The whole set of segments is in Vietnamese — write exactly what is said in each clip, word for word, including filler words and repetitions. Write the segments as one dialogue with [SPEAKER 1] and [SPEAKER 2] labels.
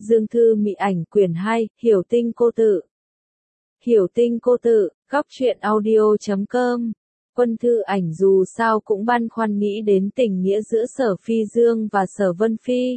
[SPEAKER 1] Dương Thư Mị Ảnh quyển hai, Hiểu Tinh Cô Tự. Hiểu Tinh Cô Tự, góc truyện audio chấm com. Quân Thư Ảnh dù sao cũng băn khoăn nghĩ đến tình nghĩa giữa Sở Phi Dương và Sở Vân Phi.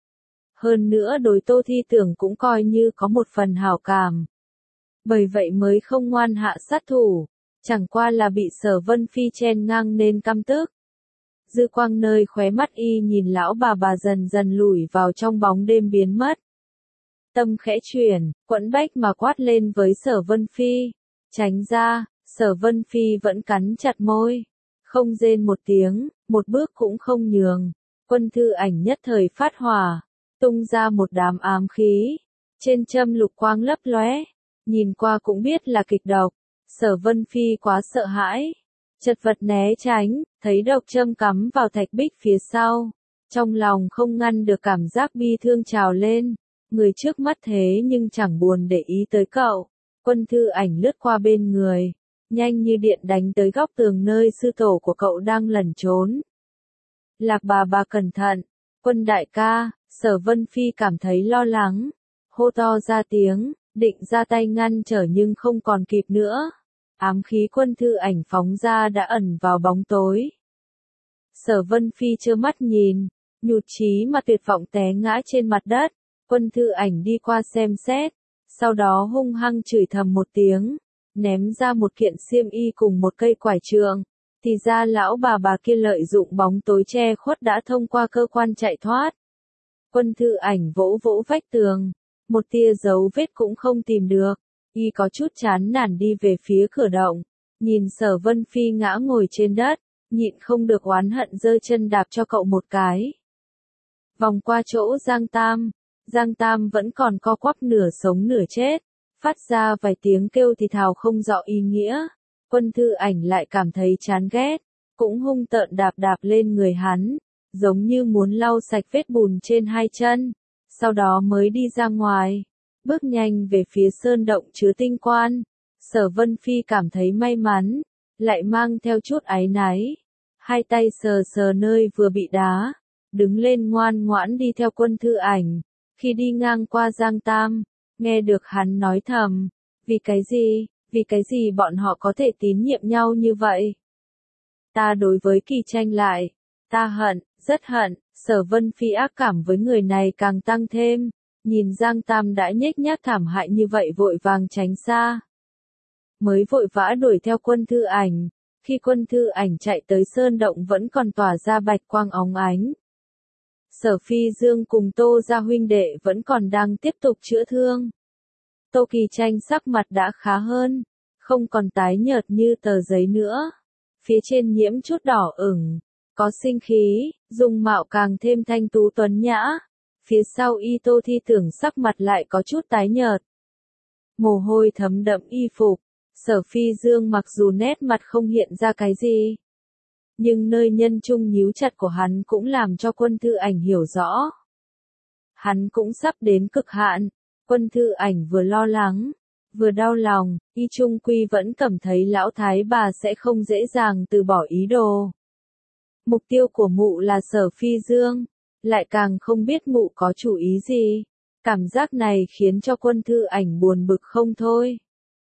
[SPEAKER 1] Hơn nữa đối Tô Thi Tưởng cũng coi như có một phần hảo cảm. Bởi vậy mới không ngoan hạ sát thủ, chẳng qua là bị Sở Vân Phi chen ngang nên căm tức. Dư quang nơi khóe mắt y nhìn lão bà bà dần dần lủi vào trong bóng đêm biến mất. Tâm khẽ chuyển, quẫn bách mà quát lên với Sở Vân Phi. Tránh ra, Sở Vân Phi vẫn cắn chặt môi. Không rên một tiếng, một bước cũng không nhường. Quân Thư Ảnh nhất thời phát hỏa, tung ra một đám ám khí. Trên châm lục quang lấp lóe, nhìn qua cũng biết là kịch độc. Sở Vân Phi quá sợ hãi, chật vật né tránh, thấy độc châm cắm vào thạch bích phía sau. Trong lòng không ngăn được cảm giác bi thương trào lên. Người trước mắt thế nhưng chẳng buồn để ý tới cậu. Quân Thư Ảnh lướt qua bên người, nhanh như điện đánh tới góc tường nơi sư tổ của cậu đang lẩn trốn. Lạc bà bà cẩn thận, Quân đại ca. Sở Vân Phi cảm thấy lo lắng, hô to ra tiếng, định ra tay ngăn trở nhưng không còn kịp nữa. Ám khí Quân Thư Ảnh phóng ra đã ẩn vào bóng tối. Sở Vân Phi trơ mắt nhìn, nhụt chí mà tuyệt vọng té ngã trên mặt đất. Quân Thư Ảnh đi qua xem xét, sau đó hung hăng chửi thầm một tiếng, ném ra một kiện xiêm y cùng một cây quải trượng. Thì ra lão bà bà kia lợi dụng bóng tối che khuất đã thông qua cơ quan chạy thoát. Quân Thư Ảnh vỗ vỗ vách tường, một tia dấu vết cũng không tìm được. Y có chút chán nản đi về phía cửa động, nhìn Sở Vân Phi ngã ngồi trên đất, nhịn không được oán hận giơ chân đạp cho cậu một cái. Vòng qua chỗ Giang Tam, Giang Tam vẫn còn co quắp nửa sống nửa chết, phát ra vài tiếng kêu thì thào không rõ ý nghĩa. Quân Thư Ảnh lại cảm thấy chán ghét, cũng hung tợn đạp đạp lên người hắn, giống như muốn lau sạch vết bùn trên hai chân, sau đó mới đi ra ngoài, bước nhanh về phía sơn động chứa tinh quan. Sở Vân Phi cảm thấy may mắn, lại mang theo chút áy náy, hai tay sờ sờ nơi vừa bị đá, đứng lên ngoan ngoãn đi theo Quân Thư Ảnh. Khi đi ngang qua Giang Tam, nghe được hắn nói thầm, vì cái gì, vì cái gì bọn họ có thể tín nhiệm nhau như vậy? Ta đối với Kỳ Tranh lại, ta hận, rất hận. Sở Vân Phi ác cảm với người này càng tăng thêm, nhìn Giang Tam đã nhếch nhác thảm hại như vậy vội vàng tránh xa. Mới vội vã đuổi theo Quân Thư Ảnh, khi Quân Thư Ảnh chạy tới sơn động vẫn còn tỏa ra bạch quang óng ánh. Sở Phi Dương cùng Tô gia huynh đệ vẫn còn đang tiếp tục chữa thương. Tô Kỳ Tranh sắc mặt đã khá hơn, không còn tái nhợt như tờ giấy nữa. Phía trên nhiễm chút đỏ ửng, có sinh khí, dung mạo càng thêm thanh tú tuấn nhã. Phía sau y Tô Thi Tưởng sắc mặt lại có chút tái nhợt. Mồ hôi thấm đẫm y phục, Sở Phi Dương mặc dù nét mặt không hiện ra cái gì, nhưng nơi nhân trung nhíu chặt của hắn cũng làm cho Quân Thư Ảnh hiểu rõ. Hắn cũng sắp đến cực hạn. Quân Thư Ảnh vừa lo lắng, vừa đau lòng, y trung quy vẫn cảm thấy lão thái bà sẽ không dễ dàng từ bỏ ý đồ. Mục tiêu của mụ là Sở Phi Dương, lại càng không biết mụ có chủ ý gì. Cảm giác này khiến cho Quân Thư Ảnh buồn bực không thôi.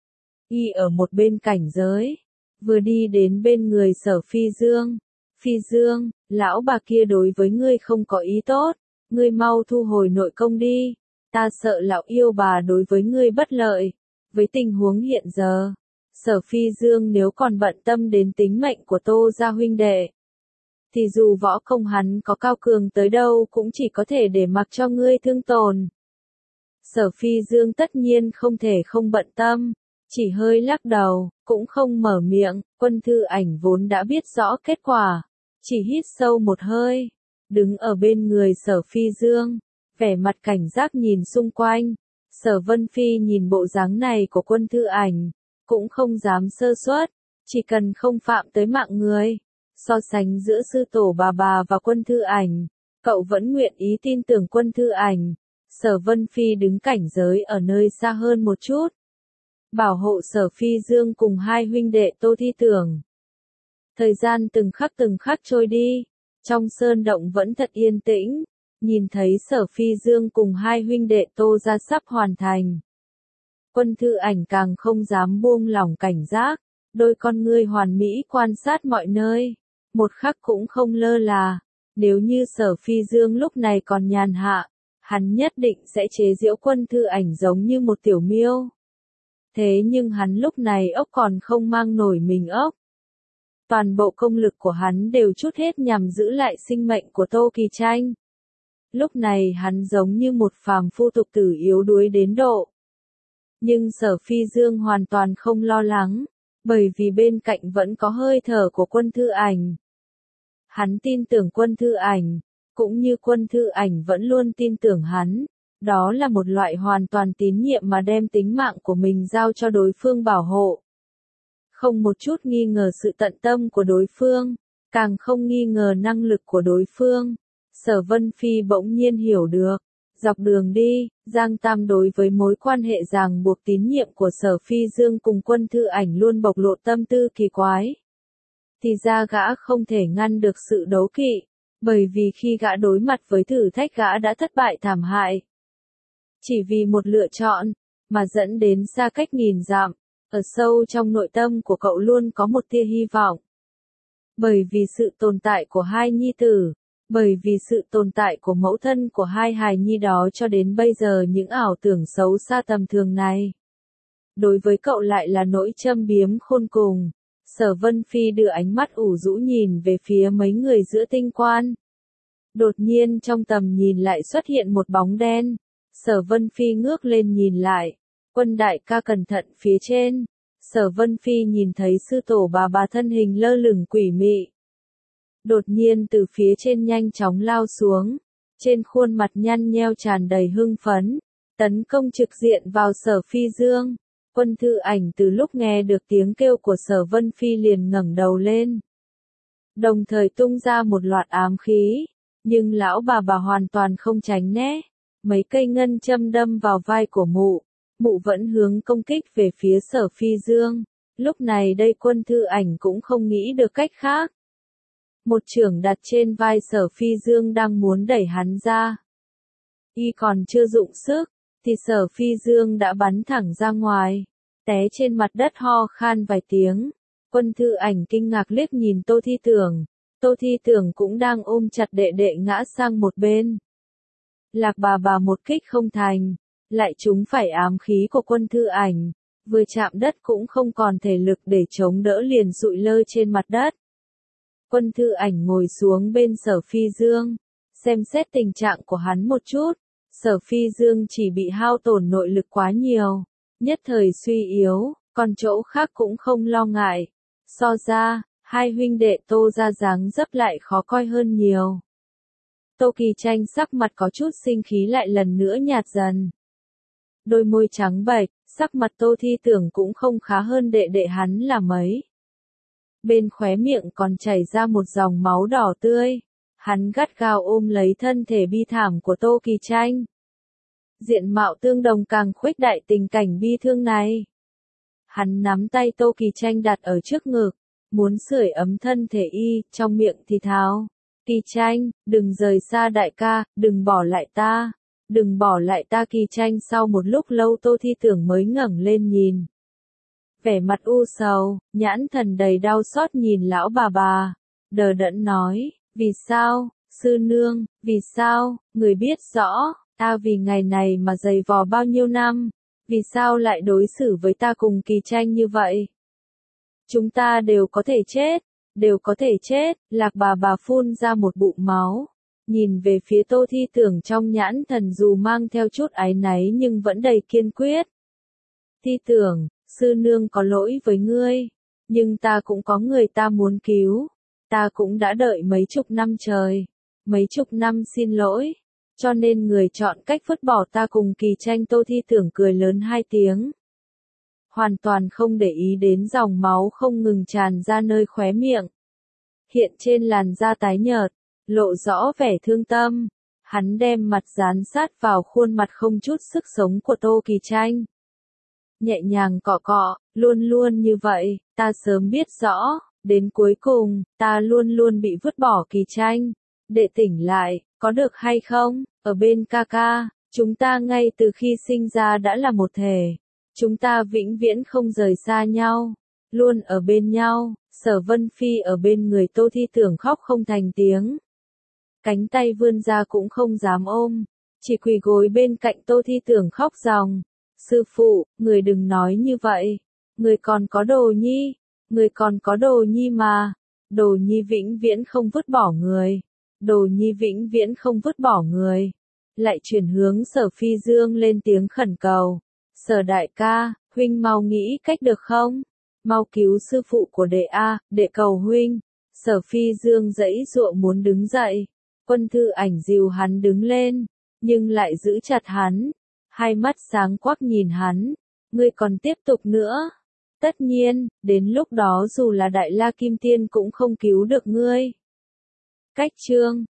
[SPEAKER 1] Y ở một bên cảnh giới, vừa đi đến bên người Sở Phi Dương. Phi Dương, lão bà kia đối với ngươi không có ý tốt, ngươi mau thu hồi nội công đi. Ta sợ lão yêu bà đối với ngươi bất lợi. Với tình huống hiện giờ, Sở Phi Dương nếu còn bận tâm đến tính mệnh của Tô gia huynh đệ, thì dù võ công hắn có cao cường tới đâu cũng chỉ có thể để mặc cho ngươi thương tổn. Sở Phi Dương tất nhiên không thể không bận tâm, chỉ hơi lắc đầu, cũng không mở miệng. Quân Thư Ảnh vốn đã biết rõ kết quả, chỉ hít sâu một hơi, đứng ở bên người Sở Phi Dương, vẻ mặt cảnh giác nhìn xung quanh. Sở Vân Phi nhìn bộ dáng này của Quân Thư Ảnh, cũng không dám sơ suất, chỉ cần không phạm tới mạng người. So sánh giữa sư tổ bà bà và Quân Thư Ảnh, cậu vẫn nguyện ý tin tưởng Quân Thư Ảnh. Sở Vân Phi đứng cảnh giới ở nơi xa hơn một chút, bảo hộ Sở Phi Dương cùng hai huynh đệ Tô Thi Tưởng. Thời gian từng khắc từng khắc trôi đi, trong sơn động vẫn thật yên tĩnh, nhìn thấy Sở Phi Dương cùng hai huynh đệ Tô gia sắp hoàn thành. Quân Thư Ảnh càng không dám buông lỏng cảnh giác, đôi con ngươi hoàn mỹ quan sát mọi nơi, một khắc cũng không lơ là. Nếu như Sở Phi Dương lúc này còn nhàn hạ, hắn nhất định sẽ chế giễu Quân Thư Ảnh giống như một tiểu miêu. Thế nhưng hắn lúc này ốc còn không mang nổi mình ốc. Toàn bộ công lực của hắn đều trút hết nhằm giữ lại sinh mệnh của Tô Kỳ Tranh. Lúc này hắn giống như một phàm phu tục tử yếu đuối đến độ. Nhưng Sở Phi Dương hoàn toàn không lo lắng, bởi vì bên cạnh vẫn có hơi thở của Quân Thư Ảnh. Hắn tin tưởng Quân Thư Ảnh, cũng như Quân Thư Ảnh vẫn luôn tin tưởng hắn. Đó là một loại hoàn toàn tín nhiệm mà đem tính mạng của mình giao cho đối phương bảo hộ. Không một chút nghi ngờ sự tận tâm của đối phương, càng không nghi ngờ năng lực của đối phương. Sở Vân Phi bỗng nhiên hiểu được. Dọc đường đi, Giang Tam đối với mối quan hệ ràng buộc tín nhiệm của Sở Phi Dương cùng Quân Thư Ảnh luôn bộc lộ tâm tư kỳ quái. Thì ra gã không thể ngăn được sự đấu kỵ, bởi vì khi gã đối mặt với thử thách gã đã thất bại thảm hại. Chỉ vì một lựa chọn, mà dẫn đến xa cách nghìn dặm, ở sâu trong nội tâm của cậu luôn có một tia hy vọng. Bởi vì sự tồn tại của hai nhi tử, bởi vì sự tồn tại của mẫu thân của hai hài nhi đó cho đến bây giờ những ảo tưởng xấu xa tầm thường này. Đối với cậu lại là nỗi châm biếm khôn cùng. Sở Vân Phi đưa ánh mắt ủ rũ nhìn về phía mấy người giữa tinh quan. Đột nhiên trong tầm nhìn lại xuất hiện một bóng đen. Sở Vân Phi ngước lên nhìn lại. Quân đại ca cẩn thận phía trên. Sở Vân Phi nhìn thấy sư tổ bà bà thân hình lơ lửng quỷ mị. Đột nhiên từ phía trên nhanh chóng lao xuống. Trên khuôn mặt nhăn nheo tràn đầy hưng phấn. Tấn công trực diện vào Sở Phi Dương. Quân Thư Ảnh từ lúc nghe được tiếng kêu của Sở Vân Phi liền ngẩng đầu lên. Đồng thời tung ra một loạt ám khí. Nhưng lão bà bà hoàn toàn không tránh né. Mấy cây ngân châm đâm vào vai của mụ. Mụ vẫn hướng công kích về phía Sở Phi Dương. Lúc này đây Quân Thư Ảnh cũng không nghĩ được cách khác. Một chưởng đặt trên vai Sở Phi Dương đang muốn đẩy hắn ra. Y còn chưa dụng sức, thì Sở Phi Dương đã bắn thẳng ra ngoài, té trên mặt đất ho khan vài tiếng. Quân Thư Ảnh kinh ngạc liếc nhìn Tô Thi Tưởng. Tô Thi Tưởng cũng đang ôm chặt đệ đệ ngã sang một bên. Lạc bà bà một kích không thành, lại trúng phải ám khí của Quân Thư Ảnh, vừa chạm đất cũng không còn thể lực để chống đỡ liền sụi lơ trên mặt đất. Quân Thư Ảnh ngồi xuống bên Sở Phi Dương, xem xét tình trạng của hắn một chút. Sở Phi Dương chỉ bị hao tổn nội lực quá nhiều, nhất thời suy yếu, còn chỗ khác cũng không lo ngại. So ra, hai huynh đệ Tô gia dáng dấp lại khó coi hơn nhiều. Tô Kỳ Tranh sắc mặt có chút sinh khí lại lần nữa nhạt dần. Đôi môi trắng bệch, sắc mặt Tô Thi Tưởng cũng không khá hơn đệ đệ hắn là mấy. Bên khóe miệng còn chảy ra một dòng máu đỏ tươi. Hắn gắt gao ôm lấy thân thể bi thảm của Tô Kỳ Tranh. Diện mạo tương đồng càng khuếch đại tình cảnh bi thương này. Hắn nắm tay Tô Kỳ Tranh đặt ở trước ngực, muốn sưởi ấm thân thể y, trong miệng thì thào. Kỳ Tranh, đừng rời xa đại ca, đừng bỏ lại ta, đừng bỏ lại ta. Kỳ Tranh sau một lúc lâu Tô Thi Tưởng mới ngẩng lên nhìn. Vẻ mặt u sầu, nhãn thần đầy đau xót nhìn lão bà bà, đờ đẫn nói, vì sao, sư nương, vì sao, người biết rõ, ta vì ngày này mà dày vò bao nhiêu năm, vì sao lại đối xử với ta cùng Kỳ Tranh như vậy? Chúng ta đều có thể chết, đều có thể chết. Lạc bà bà phun ra một bụng máu, nhìn về phía Tô Thi Tưởng trong nhãn thần dù mang theo chút áy náy nhưng vẫn đầy kiên quyết. Thi Tưởng, sư nương có lỗi với ngươi, nhưng ta cũng có người ta muốn cứu, ta cũng đã đợi mấy chục năm trời, mấy chục năm xin lỗi, cho nên người chọn cách vứt bỏ ta cùng Kỳ Tranh. Tô Thi Tưởng cười lớn hai tiếng, hoàn toàn không để ý đến dòng máu không ngừng tràn ra nơi khóe miệng, hiện trên làn da tái nhợt, lộ rõ vẻ thương tâm. Hắn đem mặt dán sát vào khuôn mặt không chút sức sống của Tô Kỳ Tranh, nhẹ nhàng cọ cọ, luôn luôn như vậy, ta sớm biết rõ, đến cuối cùng, ta luôn luôn bị vứt bỏ. Kỳ Tranh, đệ tỉnh lại, có được hay không? Ở bên ca ca, chúng ta ngay từ khi sinh ra đã là một thể. Chúng ta vĩnh viễn không rời xa nhau, luôn ở bên nhau. Sở Vân Phi ở bên người Tô Thi Tưởng khóc không thành tiếng. Cánh tay vươn ra cũng không dám ôm, chỉ quỳ gối bên cạnh Tô Thi Tưởng khóc ròng. Sư phụ, người đừng nói như vậy. Người còn có Đồ Nhi, người còn có Đồ Nhi mà. Đồ Nhi vĩnh viễn không vứt bỏ người. Đồ Nhi vĩnh viễn không vứt bỏ người. Lại chuyển hướng Sở Phi Dương lên tiếng khẩn cầu. Sở đại ca, huynh mau nghĩ cách được không? Mau cứu sư phụ của đệ A, đệ cầu huynh. Sở Phi Dương giãy giụa muốn đứng dậy. Quân Thư Ảnh dìu hắn đứng lên, nhưng lại giữ chặt hắn. Hai mắt sáng quắc nhìn hắn. Ngươi còn tiếp tục nữa. Tất nhiên, đến lúc đó dù là Đại La Kim Tiên cũng không cứu được ngươi. Cách chương